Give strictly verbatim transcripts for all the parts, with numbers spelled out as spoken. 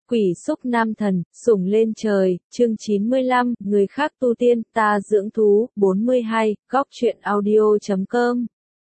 Quỷ xúc nam thần, sủng lên trời, chương chín mươi lăm, người khác tu tiên, ta dưỡng thú, bốn mươi hai, góc truyện audio chấm com.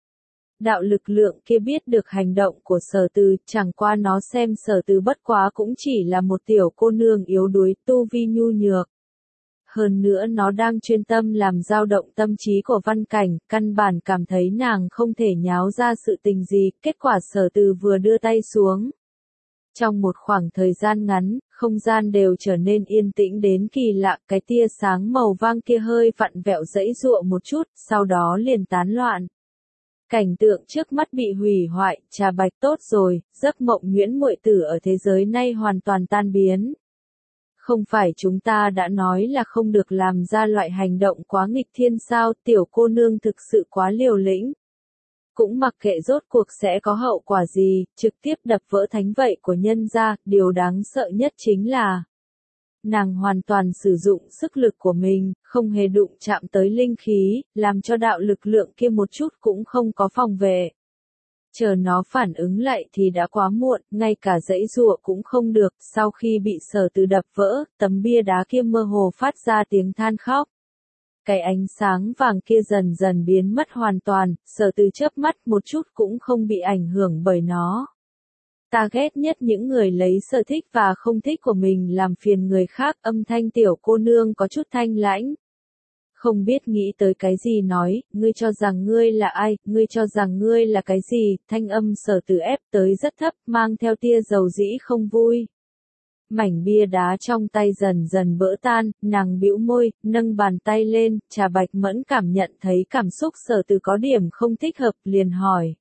Đạo lực lượng kia biết được hành động của Sở Từ, chẳng qua nó xem Sở Từ bất quá cũng chỉ là một tiểu cô nương yếu đuối, tu vi nhu nhược. Hơn nữa nó đang chuyên tâm làm dao động tâm trí của Văn Cảnh, căn bản cảm thấy nàng không thể nháo ra sự tình gì, kết quả Sở Từ vừa đưa tay xuống. Trong một khoảng thời gian ngắn, không gian đều trở nên yên tĩnh đến kỳ lạ, cái tia sáng màu vàng kia hơi vặn vẹo giãy giụa một chút, sau đó liền tán loạn. Cảnh tượng trước mắt bị hủy hoại, Trà Bạch tốt rồi, giấc mộng Nguyễn muội tử ở thế giới nay hoàn toàn tan biến. Không phải chúng ta đã nói là không được làm ra loại hành động quá nghịch thiên sao, tiểu cô nương thực sự quá liều lĩnh. Cũng mặc kệ rốt cuộc sẽ có hậu quả gì, trực tiếp đập vỡ thánh vậy của nhân gia, điều đáng sợ nhất chính là nàng hoàn toàn sử dụng sức lực của mình, không hề đụng chạm tới linh khí, làm cho đạo lực lượng kia một chút cũng không có phòng vệ. Chờ nó phản ứng lại thì đã quá muộn, ngay cả giãy giụa cũng không được, sau khi bị Sở Từ đập vỡ, tấm bia đá kia mơ hồ phát ra tiếng than khóc. Cái ánh sáng vàng kia dần dần biến mất hoàn toàn, Sở Từ chớp mắt một chút cũng không bị ảnh hưởng bởi nó. Ta ghét nhất những người lấy sở thích và không thích của mình làm phiền người khác, âm thanh tiểu cô nương có chút thanh lãnh. Không biết nghĩ tới cái gì nói, ngươi cho rằng ngươi là ai, ngươi cho rằng ngươi là cái gì, thanh âm Sở Từ ép tới rất thấp, mang theo tia dầu dĩ không vui. Mảnh bia đá trong tay dần dần vỡ tan, nàng bĩu môi, nâng bàn tay lên, Trà Bạch Mẫn cảm nhận thấy cảm xúc Sở Từ có điểm không thích hợp, liền hỏi.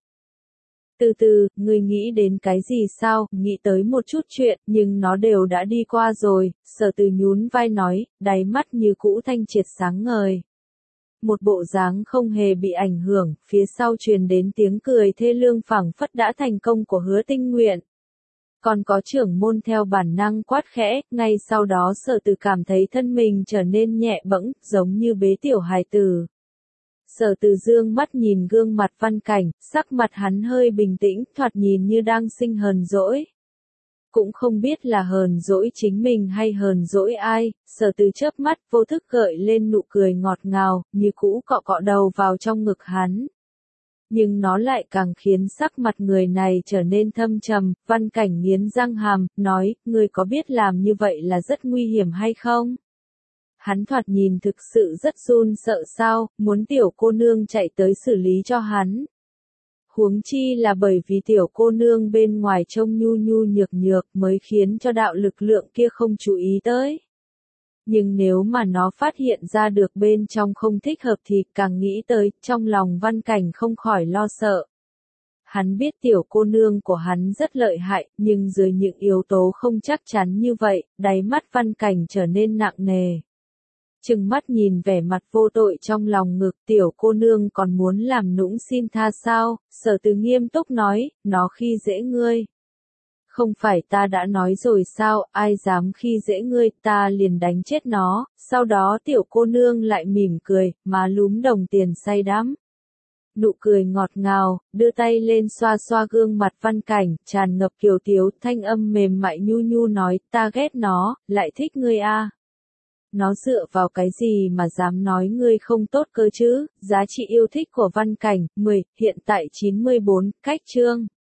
Từ từ, ngươi nghĩ đến cái gì sao, nghĩ tới một chút chuyện, nhưng nó đều đã đi qua rồi, Sở Từ nhún vai nói, đáy mắt như cũ thanh triệt sáng ngời. Một bộ dáng không hề bị ảnh hưởng, phía sau truyền đến tiếng cười thê lương phảng phất đã thành công của Hứa Tinh Nguyện. Còn có trưởng môn theo bản năng quát khẽ, ngay sau đó Sở Từ cảm thấy thân mình trở nên nhẹ bẫng, giống như bế tiểu hài tử. Sở Từ dương mắt nhìn gương mặt Văn Cảnh, sắc mặt hắn hơi bình tĩnh, thoạt nhìn như đang sinh hờn dỗi. Cũng không biết là hờn dỗi chính mình hay hờn dỗi ai, Sở Từ chớp mắt vô thức gợi lên nụ cười ngọt ngào, như cũ cọ cọ đầu vào trong ngực hắn. Nhưng nó lại càng khiến sắc mặt người này trở nên thâm trầm, Văn Cảnh nghiến răng hàm, nói, ngươi có biết làm như vậy là rất nguy hiểm hay không? Hắn thoạt nhìn thực sự rất run sợ sao, muốn tiểu cô nương chạy tới xử lý cho hắn. Huống chi là bởi vì tiểu cô nương bên ngoài trông nhu nhu nhược nhược mới khiến cho đạo lực lượng kia không chú ý tới. Nhưng nếu mà nó phát hiện ra được bên trong không thích hợp thì càng nghĩ tới, trong lòng Văn Cảnh không khỏi lo sợ. Hắn biết tiểu cô nương của hắn rất lợi hại, nhưng dưới những yếu tố không chắc chắn như vậy, đáy mắt Văn Cảnh trở nên nặng nề. Trừng mắt nhìn vẻ mặt vô tội trong lòng ngực, tiểu cô nương còn muốn làm nũng xin tha sao, Sở Từ nghiêm túc nói, nó khi dễ ngươi. Không phải ta đã nói rồi sao, ai dám khi dễ ngươi, ta liền đánh chết nó, sau đó tiểu cô nương lại mỉm cười, má lúm đồng tiền say đắm. Nụ cười ngọt ngào, đưa tay lên xoa xoa gương mặt Văn Cảnh, tràn ngập kiều tiếu, thanh âm mềm mại nhu nhu nói, ta ghét nó, lại thích ngươi a. Nó dựa vào cái gì mà dám nói ngươi không tốt cơ chứ, giá trị yêu thích của Văn Cảnh, mười, hiện tại chín mươi bốn, cách chương.